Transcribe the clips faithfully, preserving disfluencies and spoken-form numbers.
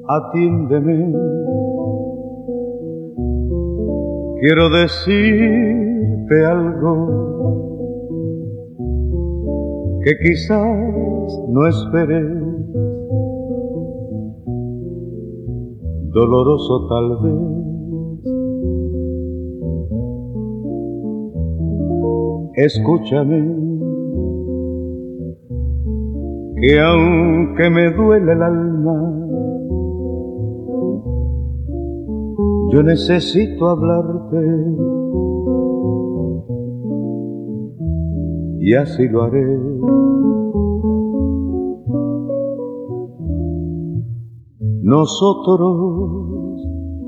atiéndeme. Quiero decirte algo que quizás no esperes, doloroso tal vez. Escúchame, que aunque me duele el alma, yo necesito hablarte, y así lo haré. Nosotros,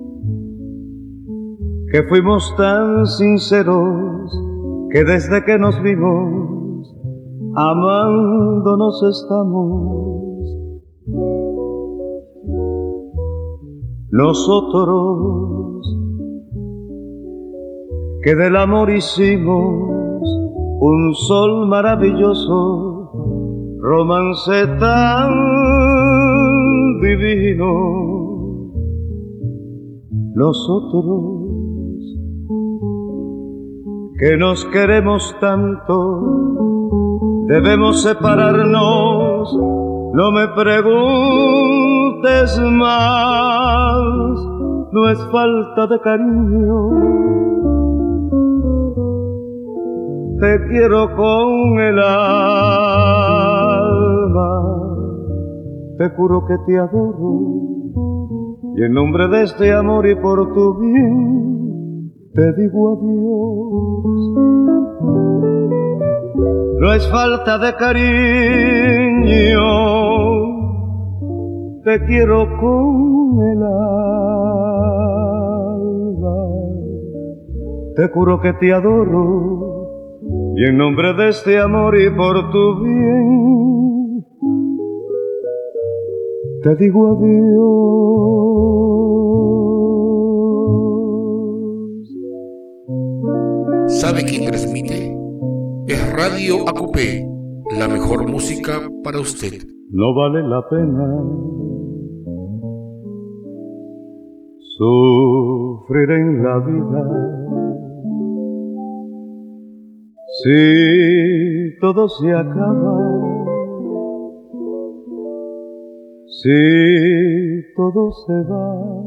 que fuimos tan sinceros, que desde que nos vimos, amándonos estamos. Nosotros, que del amor hicimos un sol maravilloso, romance tan divino. Nosotros, que nos queremos tanto, debemos separarnos. No me preguntes más, no es falta de cariño. Te quiero con el alma, te juro que te adoro, y en nombre de este amor y por tu bien, te digo adiós. No es falta de cariño, te quiero con el alma, te juro que te adoro, y en nombre de este amor y por tu bien, te digo adiós. ¿Sabe quién transmite? Es Radio Acupé, la mejor música para usted. No vale la pena sufrir en la vida si todo se acaba, si todo se va.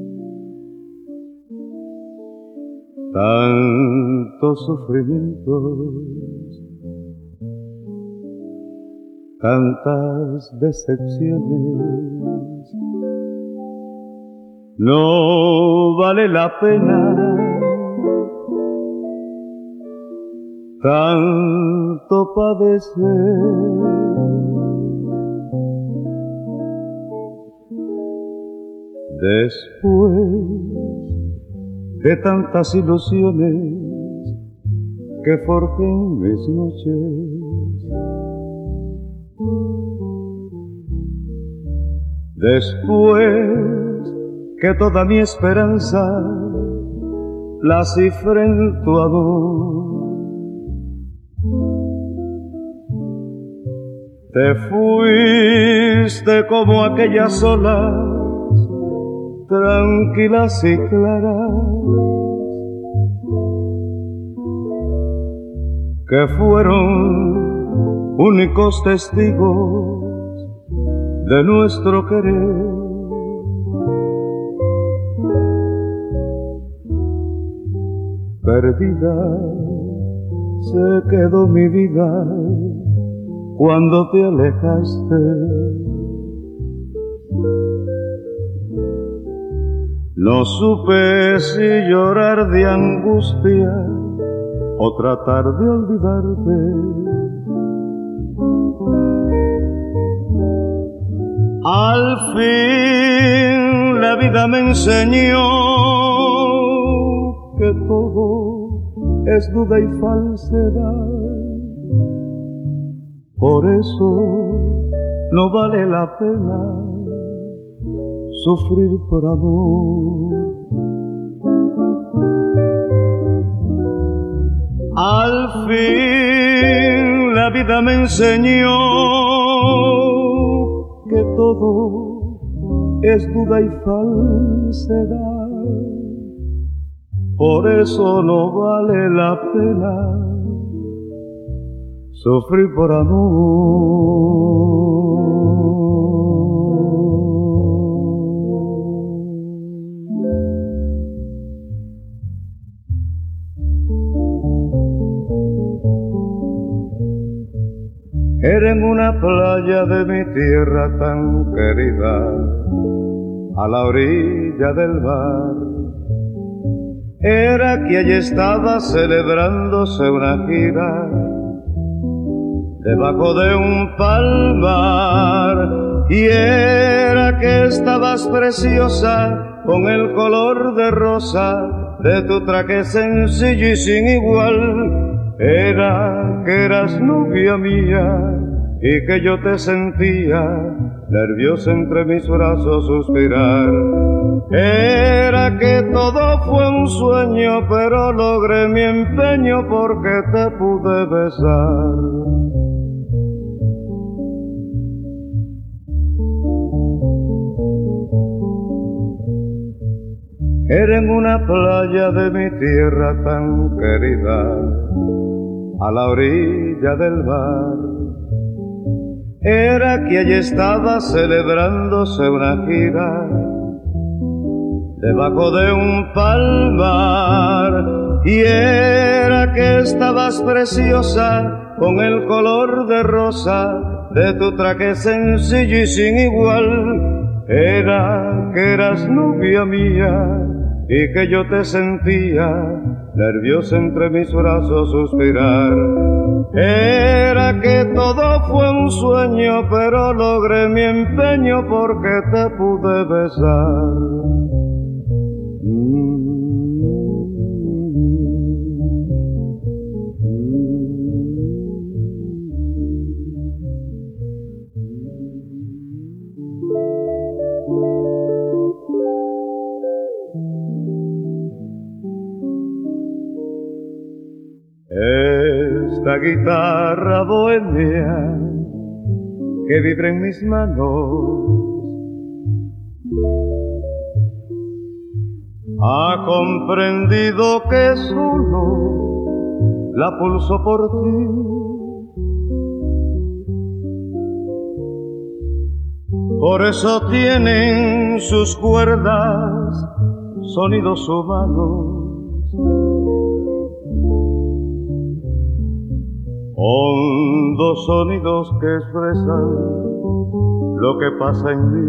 Tantos sufrimientos, tantas decepciones, no vale la pena tanto padecer. Después de tantas ilusiones que forjé en mis noches, después que toda mi esperanza la cifré en tu amor, te fuiste como aquellas olas tranquilas y claras que fueron únicos testigos de nuestro querer. Perdida se quedó mi vida cuando te alejaste. No supe si llorar de angustia o tratar de olvidarte. Al fin la vida me enseñó que todo es duda y falsedad. Por eso no vale la pena sufrir por amor. Al fin la vida me enseñó que todo es duda y falsedad. Por eso no vale la pena sufrir por amor. Era en una playa de mi tierra tan querida, a la orilla del mar. Era que allí estaba celebrándose una gira, debajo de un palmar. Y era que estabas preciosa, con el color de rosa de tu traje sencillo y sin igual. Era que eras novia mía y que yo te sentía nervioso entre mis brazos suspirar. Era que todo fue un sueño, pero logré mi empeño porque te pude besar. Era en una playa de mi tierra tan querida, a la orilla del mar. Era que allí estaba celebrándose una gira, debajo de un palmar. Y era que estabas preciosa, con el color de rosa de tu traje sencillo y sin igual. Era que eras novia mía y que yo te sentía nervioso entre mis brazos suspirar. Era que todo fue un sueño, pero logré mi empeño porque te pude besar. Mm. Esta guitarra bohemia que vibra en mis manos ha comprendido que solo la pulso por ti. Por eso tienen sus cuerdas sonidos humanos, hondos sonidos que expresan lo que pasa en mí.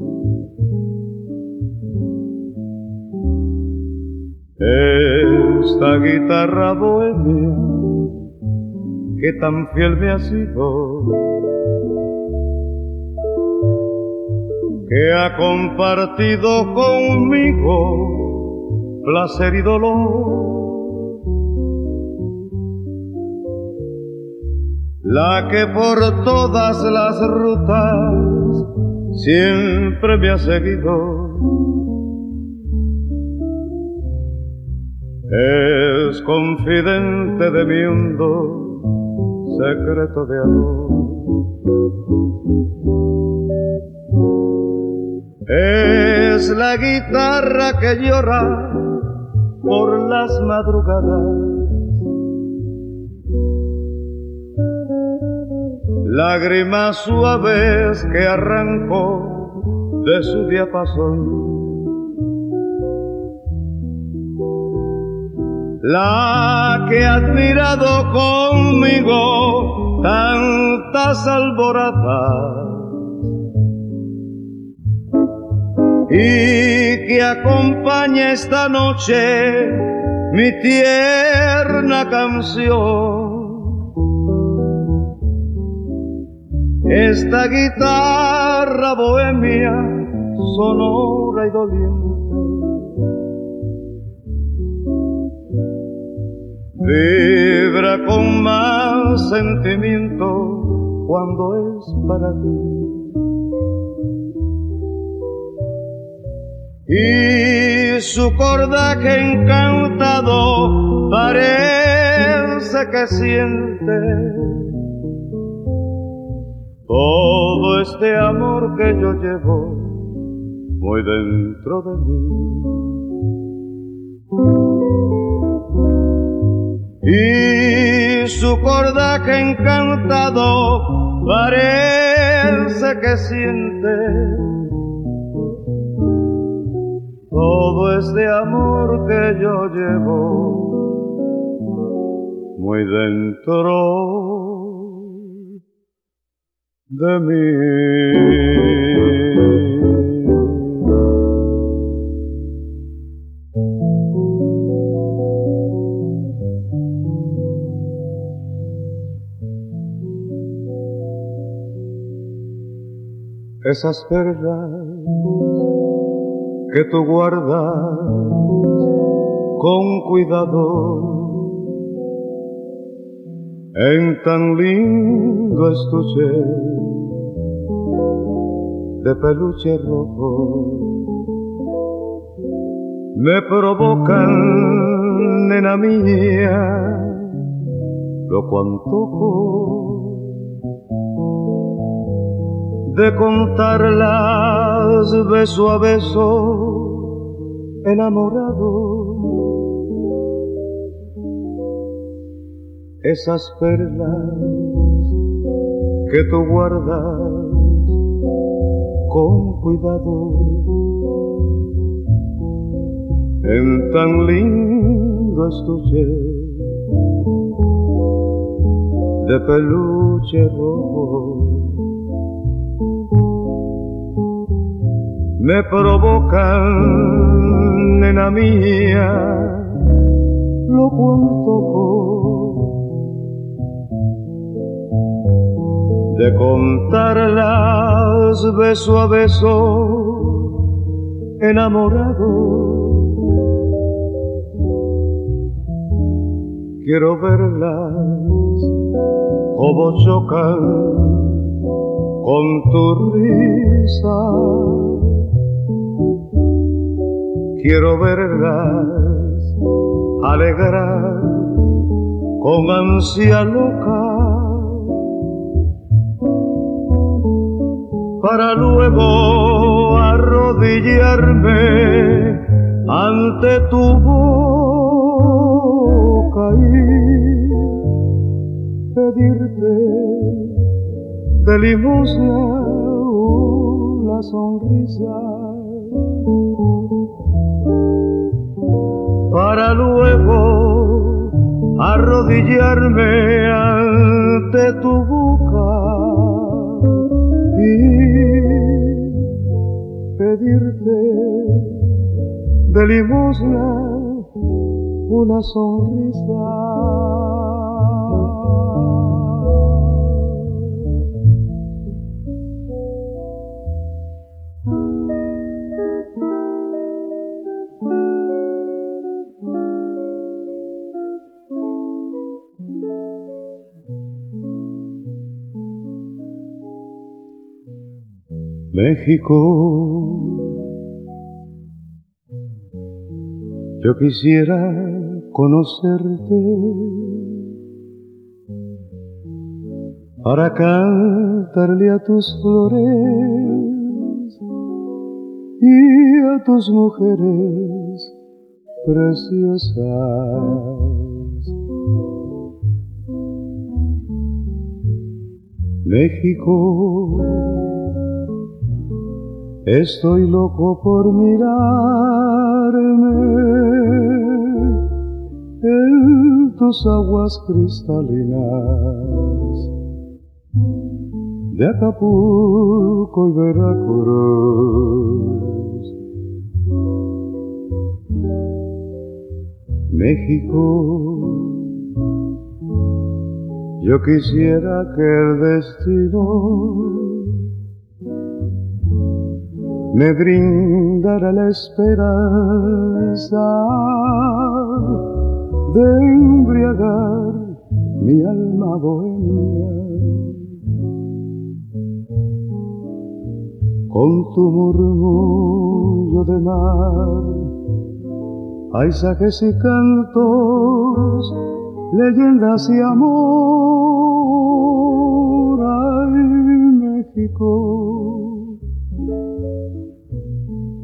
Esta guitarra bohemia que tan fiel me ha sido, que ha compartido conmigo placer y dolor, la que por todas las rutas siempre me ha seguido. Es confidente de mi hondo secreto de amor. Es la guitarra que llora por las madrugadas, lágrimas suaves que arrancó de su diapasón. La que ha admirado conmigo tantas alboradas y que acompaña esta noche mi tierna canción. Esta guitarra bohemia, sonora y doliente, vibra con más sentimiento cuando es para ti. Y su cordaje encantado parece que siente todo este amor que yo llevo muy dentro de mí. Y su cordaje encantado parece que siente todo este amor que yo llevo muy dentro de mí. Esas perlas que tú guardas con cuidado en tan lindo estuche de peluche rojo, me provocan, nena mía, loco antojo de contarlas beso a beso, enamorado. Esas perlas que tú guardas con cuidado en tan lindo estuche de peluche rojo, me provocan, nena mía, loco antojo de contarlas beso a beso, enamorado. Quiero verlas como chocan con tu risa. Quiero verlas alegrar con ansia loca, para luego arrodillarme ante tu boca y pedirte de limosna una sonrisa, para luego arrodillarme ante tu boca y pedirte de limosna una sonrisa. México, yo quisiera conocerte para cantarle a tus flores y a tus mujeres preciosas. México, estoy loco por mirarme en tus aguas cristalinas de Acapulco y Veracruz. México, yo quisiera que el destino me brindara la esperanza de embriagar mi alma bohemia con tu murmullo de mar, paisajes y cantos, leyendas y amor. Ay, México,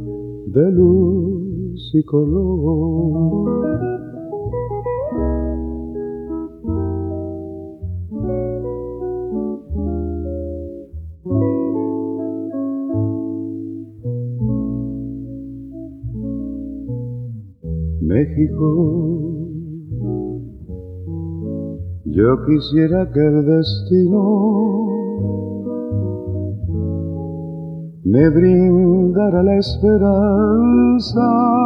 de luz y color. México, yo quisiera que el destino me brindara la esperanza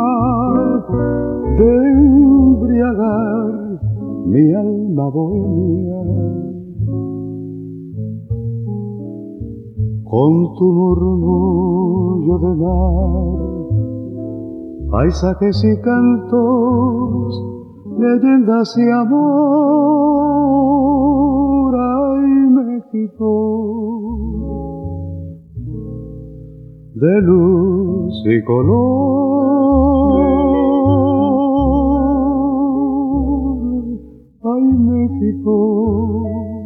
de embriagar mi alma bohemia con tu murmullo de mar, paisajes y cantos, leyendas y amor. Ay, México, de luz y color. Ay, México,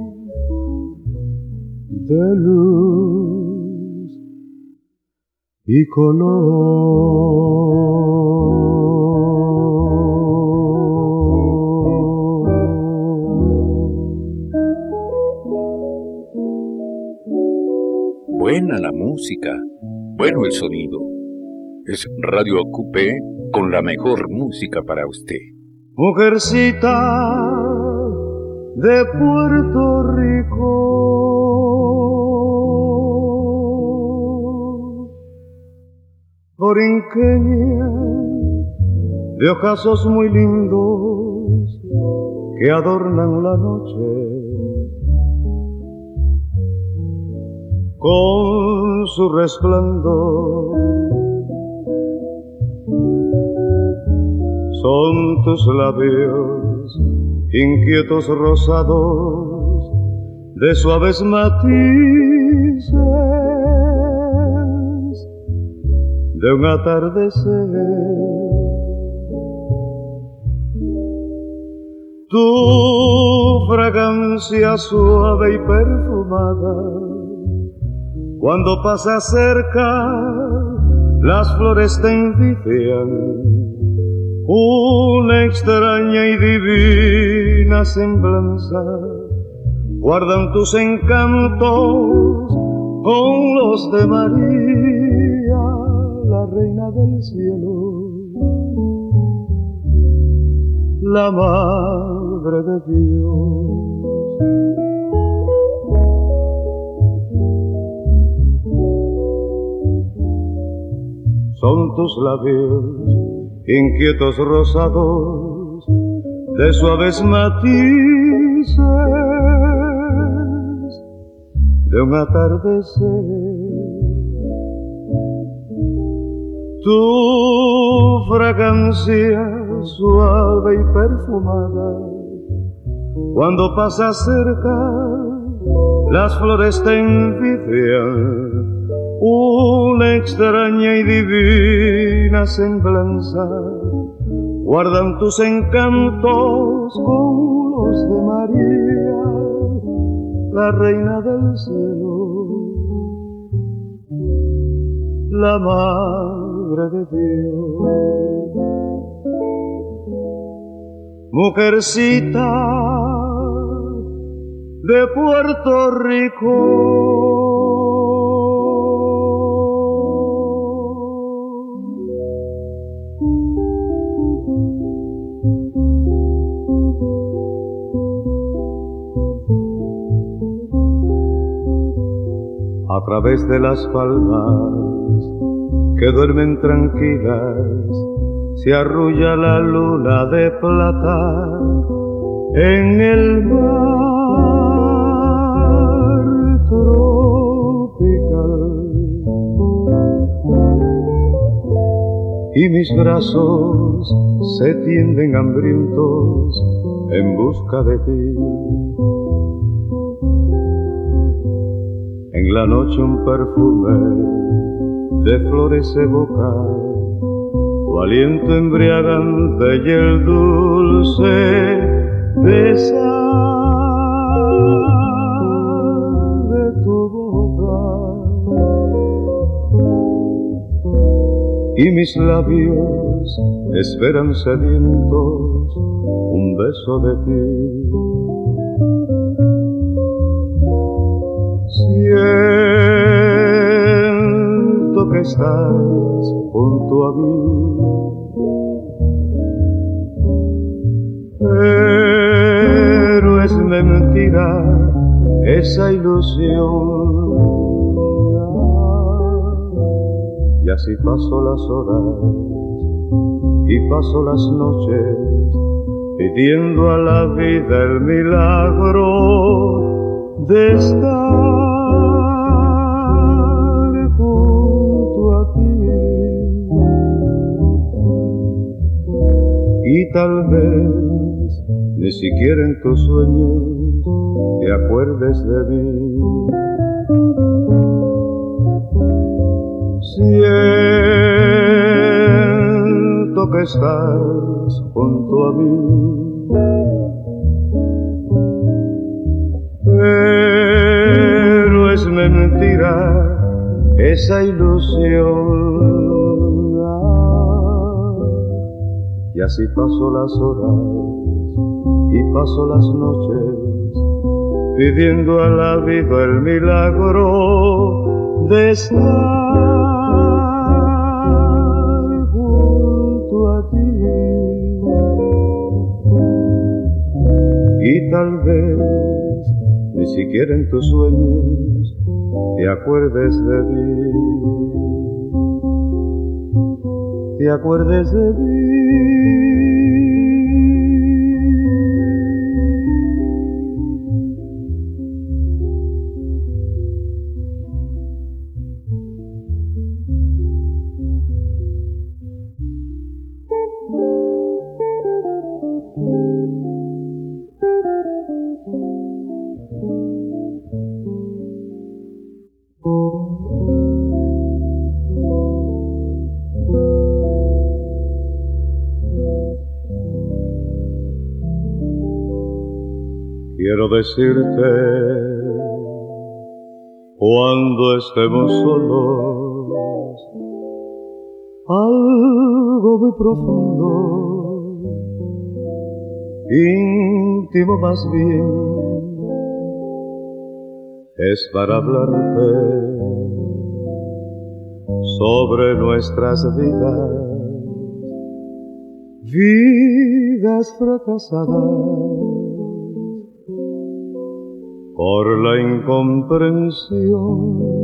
de luz y color. Buena la música, bueno el sonido. Es Radio Acupé con la mejor música para usted. Mujercita de Puerto Rico, borinqueña de ojazos muy lindos que adornan la noche con su resplandor. Son tus labios inquietos rosados de suaves matices de un atardecer. Tu fragancia suave y perfumada, cuando pasas cerca las flores te envidian. Una extraña y divina semblanza guardan tus encantos con los de María, la reina del cielo, la madre de Dios. Son tus labios inquietos rosados de suaves matices de un atardecer. Tu fragancia suave y perfumada, cuando pasas cerca las flores te envidian. Una extraña y divina semblanza guardan tus encantos con los de María, la reina del cielo, la madre de Dios. Mujercita de Puerto Rico, a través de las palmas que duermen tranquilas, se arrulla la luna de plata en el mar tropical. Y mis brazos se tienden hambrientos en busca de ti. En la noche un perfume de flores evoca tu aliento embriagante y el dulce besar de tu boca. y mis labios esperan sedientos un beso de ti. Siento que estás junto a mí, pero es mentira esa ilusión. Y así paso las horas y paso las noches pidiendo a la vida el milagro de estar junto a ti. Y tal vez ni siquiera en tus sueños te acuerdes de mí. Siento que estás junto a mí, pero es mentira esa ilusión. Y así paso las horas y paso las noches pidiendo a la vida el milagro de estar y tal vez ni siquiera en tus sueños te acuerdes de mí, te acuerdes de mí. Quiero decirte, cuando estemos solos, algo muy profundo, íntimo más bien, es para hablarte sobre nuestras vidas, vidas fracasadas por la incomprensión.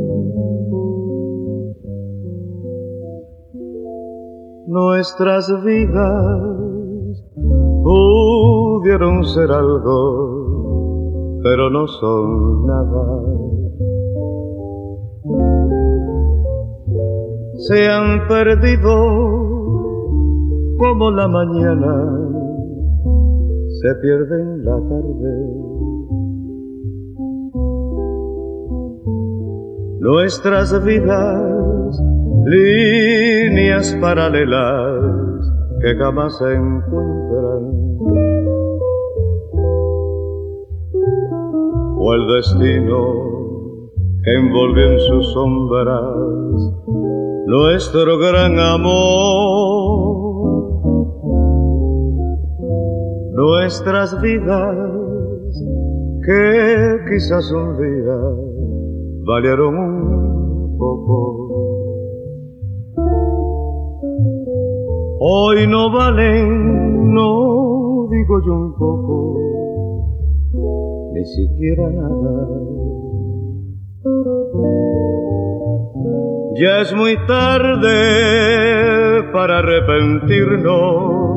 Nuestras vidas pudieron ser algo, pero no son nada. Se han perdido como la mañana se pierde en la tarde. Nuestras vidas, líneas paralelas que jamás se encuentran. O el destino que envolvió en sus sombras nuestro gran amor. Nuestras vidas que quizás un día valieron un poco, hoy no valen, no digo yo un poco, ni siquiera nada. Ya es muy tarde para arrepentirnos,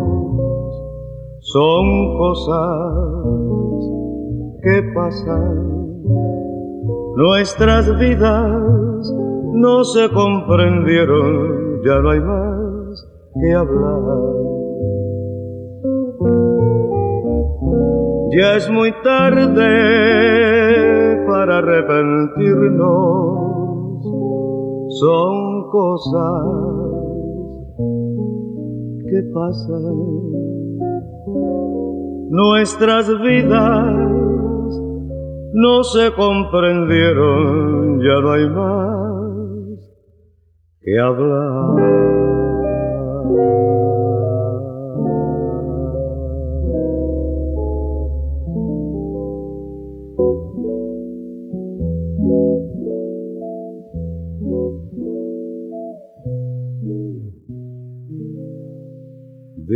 son cosas que pasan. Nuestras vidas no se comprendieron, ya no hay más que hablar. Ya es muy tarde para arrepentirnos, son cosas que pasan. Nuestras vidas no se comprendieron, ya no hay más que hablar.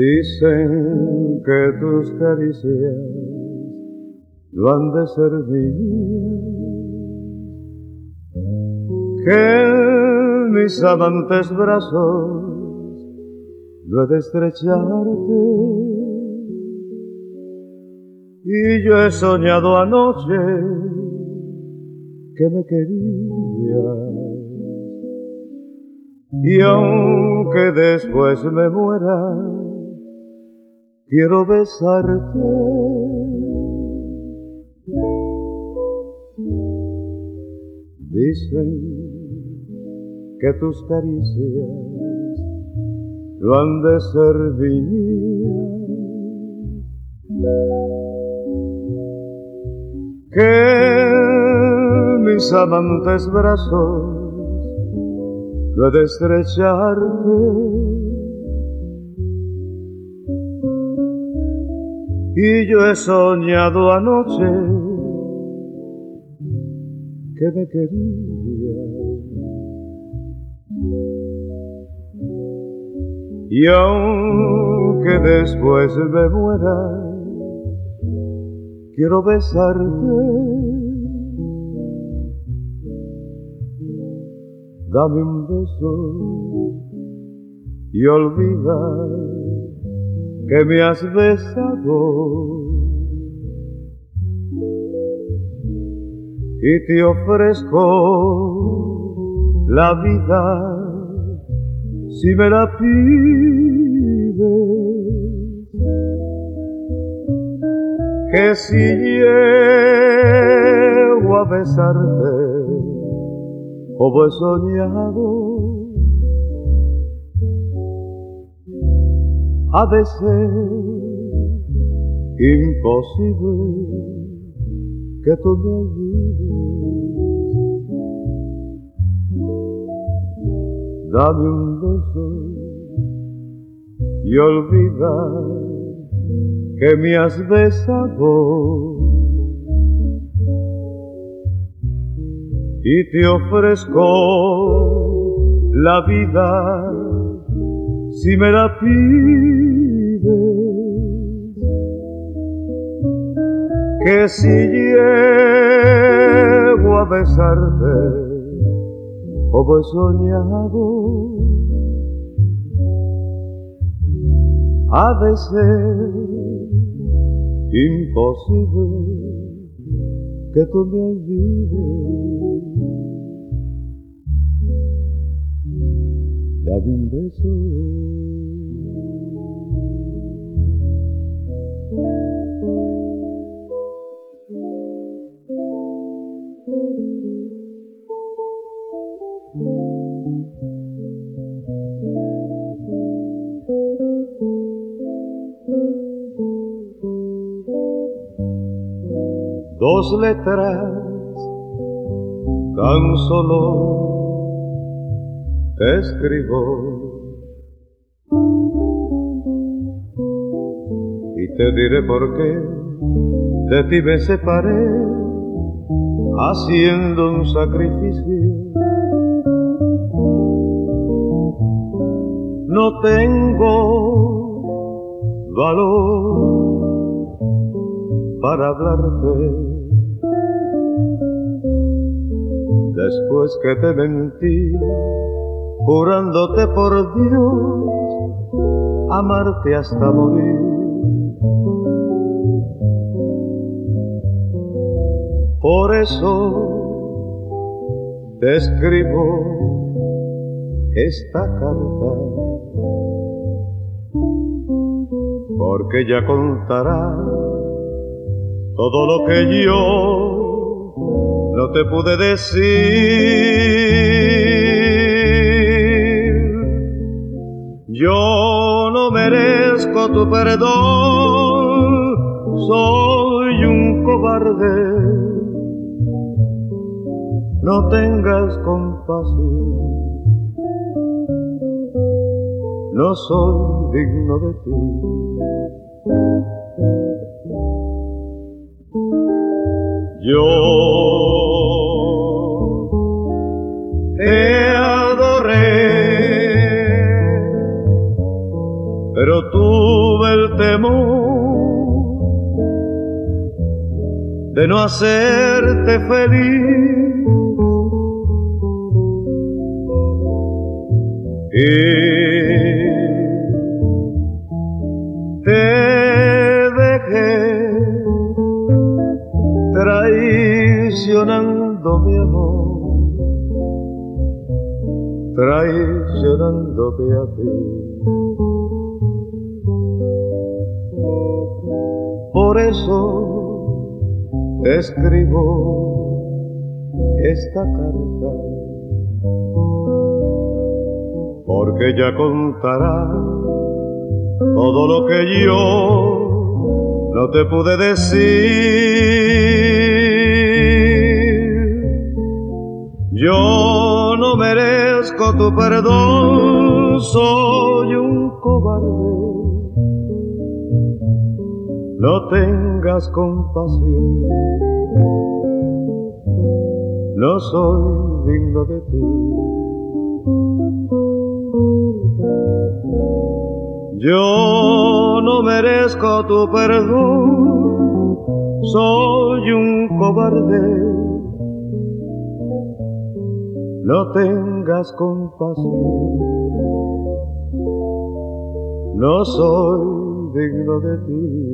Dicen que tus caricias no han de ser mías, que en mis amantes brazos no he de estrecharte. Y yo he soñado anoche que me querías, y aunque después me muera, quiero besarte. Dicen que tus caricias no han de ser mías, que mis amantes brazos no he de estrecharte. Y yo he soñado anoche que me querías, y aunque después me muera, quiero besarte. Dame un beso y olvida que me has besado, y te ofrezco la vida si me la pides. Que si llego a besarte como he soñado, ha de ser imposible que tú me olvides. Dame un beso y olvida que me has besado, y te ofrezco la vida si me la pides. Que si llego a besarte como he soñado, ha de ser imposible que tú me olvides. Dame un beso dos letras tan solo te escribo, y te diré por qué de ti me separé haciendo un sacrificio. No tengo valor para hablarte después que te mentí, jurándote por Dios amarte hasta morir. Por eso te escribo esta carta, porque ya contará todo lo que yo no te pude decir. Yo no merezco tu perdón, soy un cobarde. No tengas compasión, no soy digno de ti. Yo te adoré, pero tú de no hacerte feliz. Y te dejé traicionando mi amor, traicionándote a ti. Por eso escribo esta carta, porque ella contará todo lo que yo no te pude decir. Yo no merezco tu perdón, soy un cobarde. No tengas compasión, no soy digno de ti. Yo no merezco tu perdón, soy un cobarde. No tengas compasión, no soy digno de ti.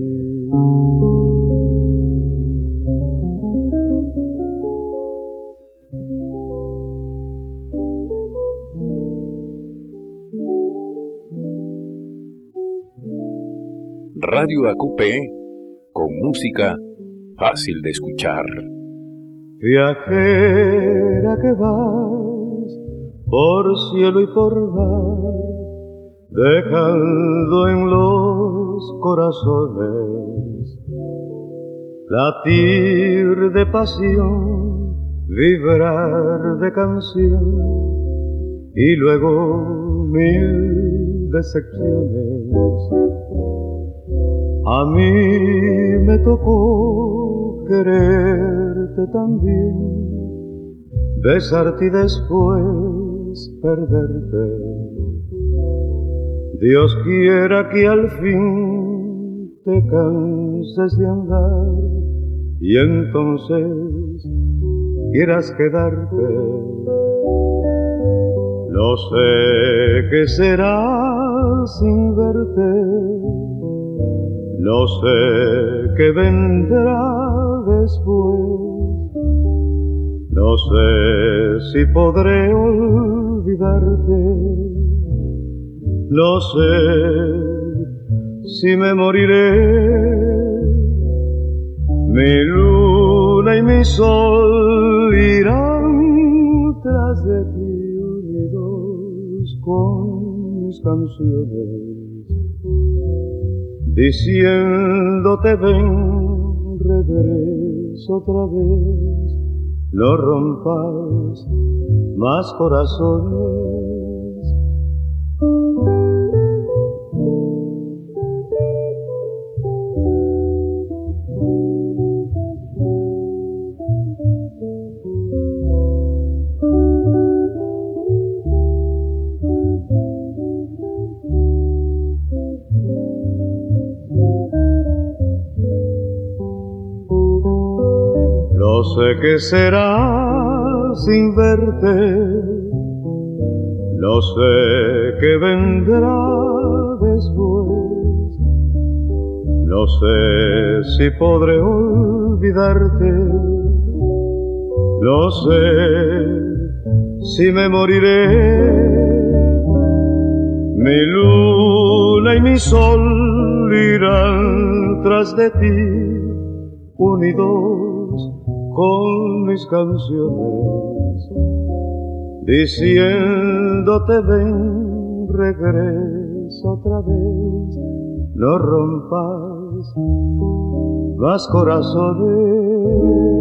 Radio A Q P, con música fácil de escuchar. Viajera que vas por cielo y por mar, dejando en los corazones latir de pasión, vibrar de canción y luego mil decepciones. A mí me tocó quererte también, besarte y después perderte. Dios quiera que al fin te canses de andar y entonces quieras quedarte. No sé qué será sin verte, no sé qué vendrá después, no sé si podré olvidarte, no sé si me moriré. Mi luna y mi sol irán tras de ti, unidos con mis canciones, diciéndote ven, regreso otra vez, no rompas más corazones. No sé qué será sin verte, no sé qué vendrá después, no sé si podré olvidarte, no sé si me moriré. Mi luna y mi sol irán tras de ti, unidos con mis canciones, diciéndote ven, regresa otra vez, no rompas más corazones.